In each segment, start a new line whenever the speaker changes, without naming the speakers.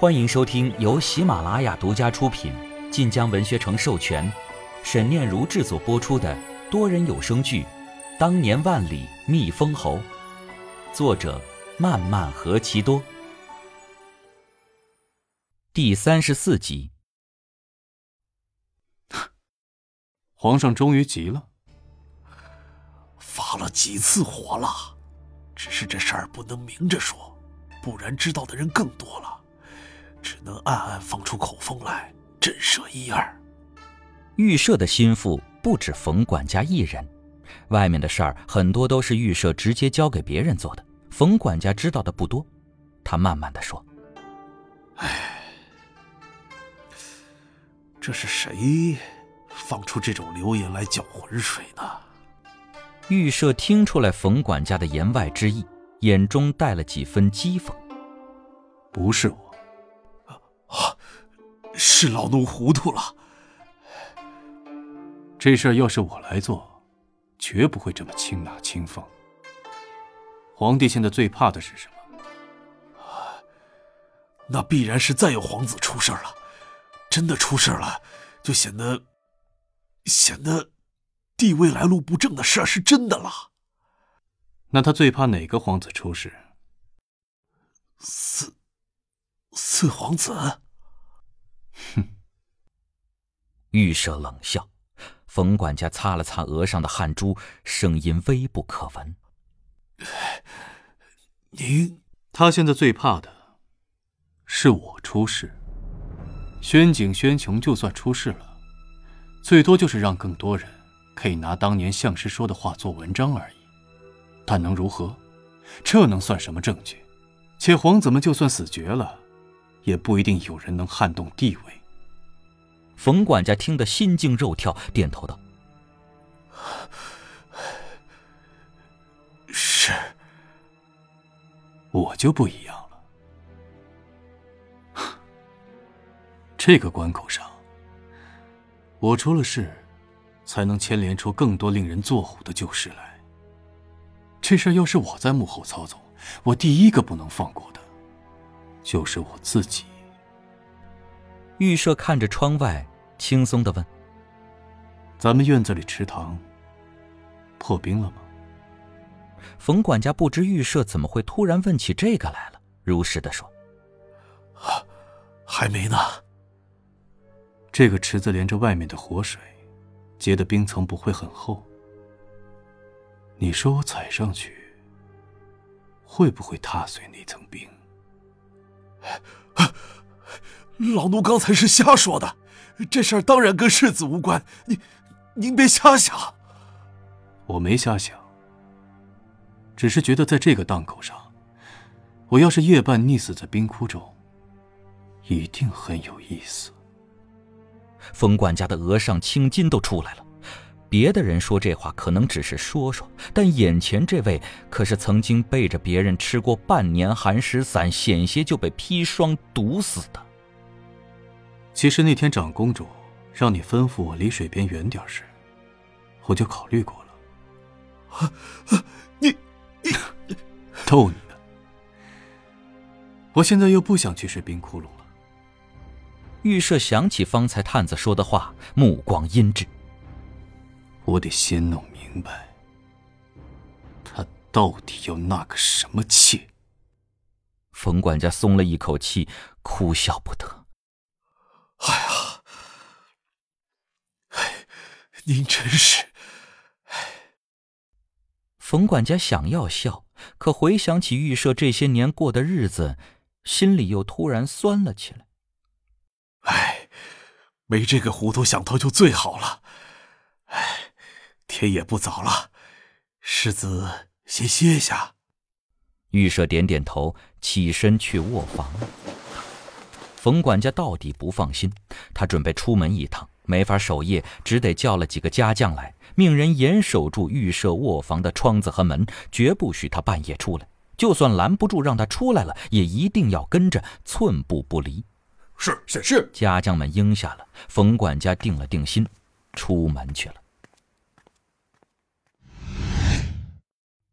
欢迎收听由喜马拉雅独家出品、晋江文学城授权、沈念如制作播出的多人有声剧《当年万里觅封侯》，作者漫漫何其多，第34集。
皇上终于急了，
发了几次火了，只是这事儿不能明着说，不然知道的人更多了，只能暗暗放出口风来，震慑一二。
预设的心腹不止冯管家一人，外面的事儿很多都是预设直接交给别人做的，冯管家知道的不多。他慢慢地说：
这是谁放出这种流言来搅浑水呢？
预设听出来冯管家的言外之意，眼中带了几分讥讽。
不是我。
是老奴糊涂了。
这事儿要是我来做，绝不会这么轻拿轻放。皇帝现在最怕的是什么？
那必然是再有皇子出事了。真的出事了，就显得帝位来路不正的事儿是真的了。
那他最怕哪个皇子出事？
四皇子。
哼！
预设冷笑，冯管家擦了擦额上的汗珠，声音微不可闻。
他现在最怕的是我出事。宣景、宣琼就算出事了，最多就是让更多人可以拿当年相师说的话做文章而已，但能如何？这能算什么证据？且皇子们就算死绝了，也不一定有人能撼动地位。
冯管家听得心惊肉跳，点头道：
是。
我就不一样了。这个关口上，我出了事，才能牵连出更多令人作呕的旧事来。这事要是我在幕后操纵，我第一个不能放过的就是我自己。
预设看着窗外，轻松地问：
咱们院子里池塘破冰了吗？
冯管家不知预设怎么会突然问起这个来了，如实地说：
还没呢。
这个池子连着外面的活水，结的冰层不会很厚。你说我踩上去，会不会踏碎那层冰？
老奴刚才是瞎说的，这事儿当然跟世子无关，您别瞎想。
我没瞎想，只是觉得在这个档口上，我要是夜半溺死在冰窟中，一定很有意思。
冯管家的额上青筋都出来了。别的人说这话可能只是说说，但眼前这位可是曾经背着别人吃过半年寒食散，险些就被砒霜毒死的。
其实那天长公主让你吩咐我离水边远点时，我就考虑过了。
你
逗你呢。我现在又不想去睡冰窟窿了。
预设想起方才探子说的话，目光阴鸷。
我得先弄明白，他到底要纳个什么妾。
冯管家松了一口气，哭笑不得。
您真是……
冯管家想要笑，可回想起预设这些年过的日子，心里又突然酸了起来。
没这个糊涂想头就最好了。天也不早了，世子先歇下。
预设点点头，起身去卧房。冯管家到底不放心，他准备出门一趟，没法守夜，只得叫了几个家将来，命人严守住预设卧房的窗子和门，绝不许他半夜出来。就算拦不住让他出来了，也一定要跟着，寸步不离。
是显示。
家将们应下了，冯管家定了定心，出门去了。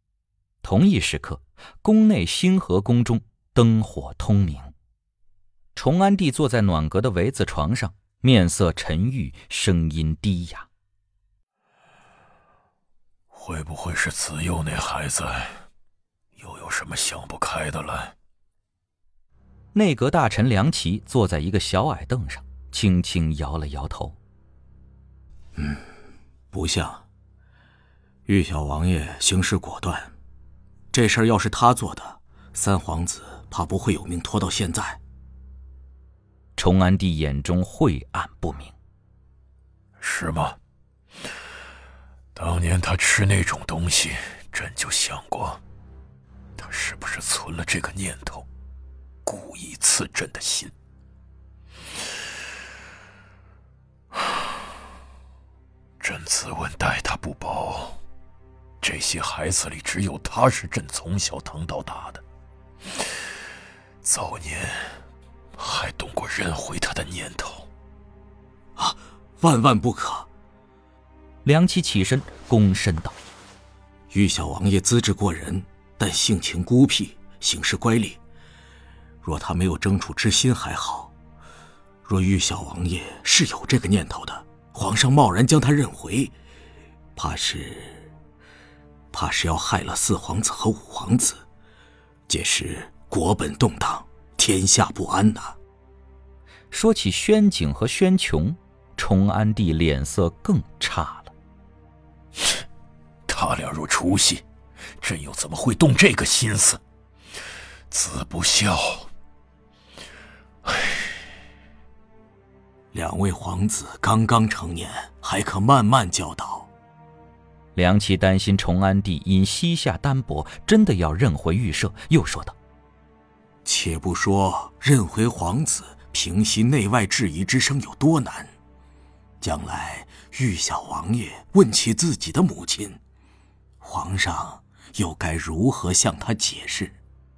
同一时刻，宫内星河宫中灯火通明。 崇安帝坐在暖阁的围子床上，面色沉郁，声音低哑。
会不会是子佑那孩子又有什么想不开的了？
内阁大臣梁启坐在一个小矮凳上，轻轻摇了摇头。
不像。玉小王爷行事果断，这事儿要是他做的，三皇子怕不会有命拖到现在。
崇安帝眼中晦暗不明。
是吗？当年他吃那种东西，朕就想过，他是不是存了这个念头，故意刺朕的心。朕自问待他不薄，这些孩子里只有他是朕从小疼到大的，早年还动过认回他的念头。
万万不可！
梁启起身躬身道：
玉小王爷资质过人，但性情孤僻，行事乖戾。若他没有争储之心还好，若玉小王爷是有这个念头的，皇上贸然将他认回，怕是要害了四皇子和五皇子，届时国本动荡，天下不安呐。
说起宣景和宣琼，崇安帝脸色更差了。
他俩若出息，朕又怎么会动这个心思？子不孝。
两位皇子刚刚成年，还可慢慢教导。
梁启担心崇安帝因膝下单薄，真的要认回御舍，又说道：
且不说认回皇子平息内外质疑之声有多难，将来玉小王爷问起自己的母亲，皇上又该如何向他解释？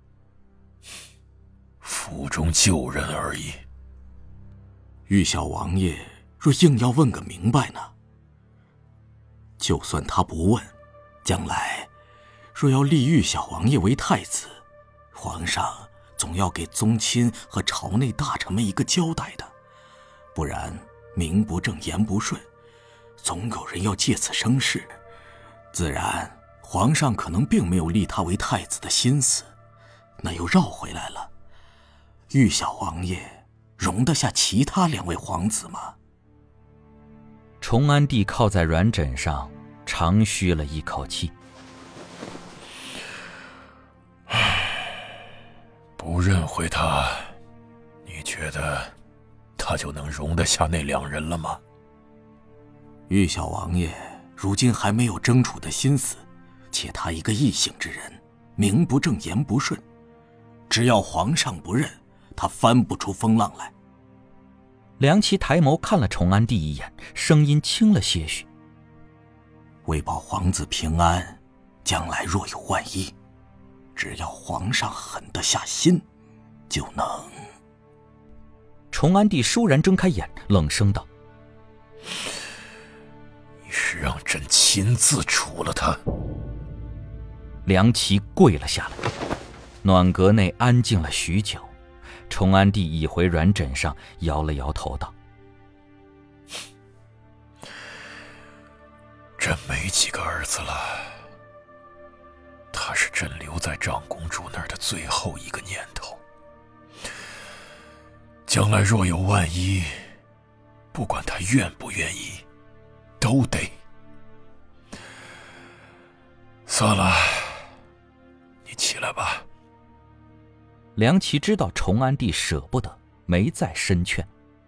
府中救人而已。
玉小王爷若硬要问个明白呢？就算他不问，将来若要立玉小王爷为太子，皇上总要给宗亲和朝内大臣们一个交代的，不然名不正言不顺，总有人要借此生事，自然皇上可能并没有立他为太子的心思，那又绕回来了。玉小王爷容得下其他两位皇子吗？
崇安帝靠在软枕上，长吁了一口气。
不认回他，你觉得他就能容得下那两人了吗？
玉小王爷如今还没有争储的心思，且他一个异姓之人，名不正言不顺，只要皇上不认，他翻不出风浪来。
梁启抬眸看了崇安帝一眼，声音轻了些许：
为保皇子平安，将来若有万一，只要皇上狠得下心，就能。
崇安帝倏然睁开眼，冷声道：
你是让朕亲自处了他。
梁启跪了下来。暖阁内安静了许久，崇安帝倚回软枕上，摇了摇头道：
朕没几个儿子了，他是朕留在长公主那儿的最后一个念头。将来若有万一，不管他愿不愿意，都得。算了，你起来吧。
梁启知道崇安帝舍不得，没再深劝。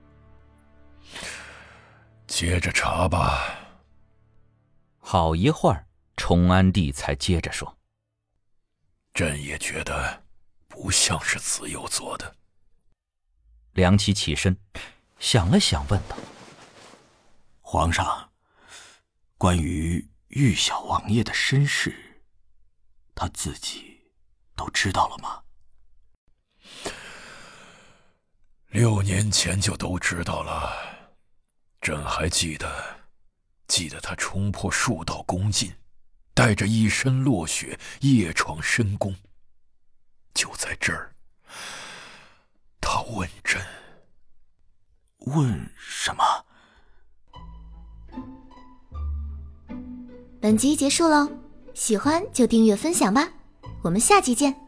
接着查吧。
好一会儿，崇安帝才接着说：
朕也觉得不像是子佑做的。
梁启起身，想了想，问道：
皇上，关于玉小王爷的身世，他自己都知道了吗
？6年前就都知道了，朕还记得他冲破数道宫禁，带着一身落血夜闯深宫。就在这儿，他问朕。
问什么？
本集结束喽，喜欢就订阅分享吧，我们下集见。